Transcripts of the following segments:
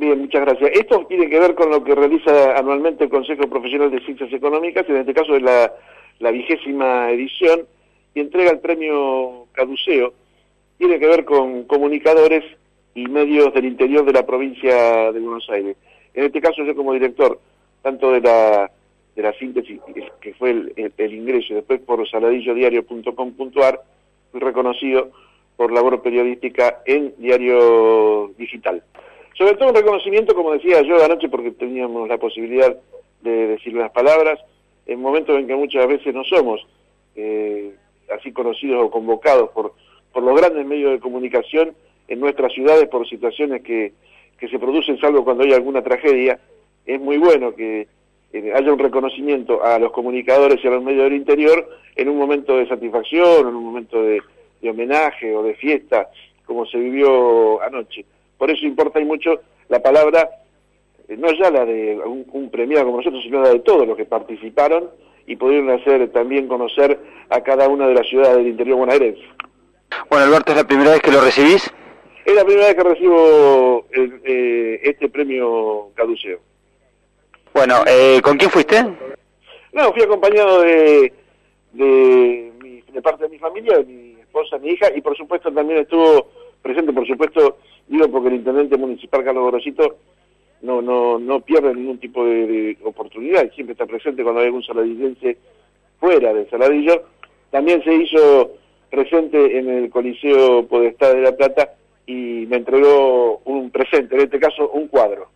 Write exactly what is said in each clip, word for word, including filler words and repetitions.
Bien, muchas gracias. Esto tiene que ver con lo que realiza anualmente el Consejo Profesional de Ciencias Económicas, en este caso es la, la vigésima edición, y entrega el premio Caduceo. Tiene que ver con comunicadores y medios del interior de la provincia de Buenos Aires. En este caso yo como director, tanto de la, de la síntesis, que fue el, el, el ingreso, y después por saladillo diario punto com punto ar, fui reconocido por labor periodística en Diario Digital. Sobre todo un reconocimiento, como decía yo anoche, porque teníamos la posibilidad de decir unas palabras, en momentos en que muchas veces no somos eh, así conocidos o convocados por, por los grandes medios de comunicación en nuestras ciudades por situaciones que, que se producen, salvo cuando hay alguna tragedia. Es muy bueno que eh, haya un reconocimiento a los comunicadores y a los medios del interior en un momento de satisfacción, en un momento de, de homenaje o de fiesta, como se vivió anoche. Por eso importa y mucho la palabra, eh, no ya la de un, un premiado como nosotros, sino la de todos los que participaron y pudieron hacer también conocer a cada una de las ciudades del interior bonaerense. Bueno, Alberto, ¿es la primera vez que lo recibís? Es la primera vez que recibo el, eh, este premio Caduceo. Bueno, eh, ¿con quién fuiste? No, fui acompañado de, de, mi, de parte de mi familia, de mi esposa, mi hija, y por supuesto también estuvo presente, por supuesto, digo porque el intendente municipal Carlos Gorosito no no no pierde ningún tipo de, de oportunidad, siempre está presente cuando hay algún saladillense fuera del Saladillo. También se hizo presente en el Coliseo Podestá de La Plata y me entregó un presente, en este caso un cuadro.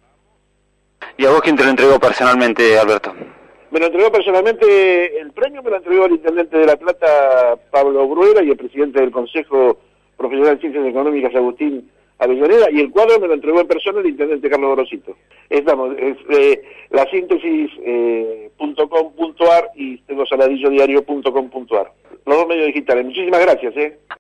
¿Y a vos quién te lo entregó personalmente, Alberto? Me lo entregó personalmente, el premio me lo entregó el intendente de La Plata, Pablo Bruera, y el presidente del Consejo Profesional de Ciencias Económicas, Agustín Avellaneda, y el cuadro me lo entregó en persona el intendente Carlos Gorosito. Estamos, es eh, la síntesis eh, punto com punto ar y tengo saladillo diario punto com punto ar. Los dos medios digitales. Muchísimas gracias, ¿eh?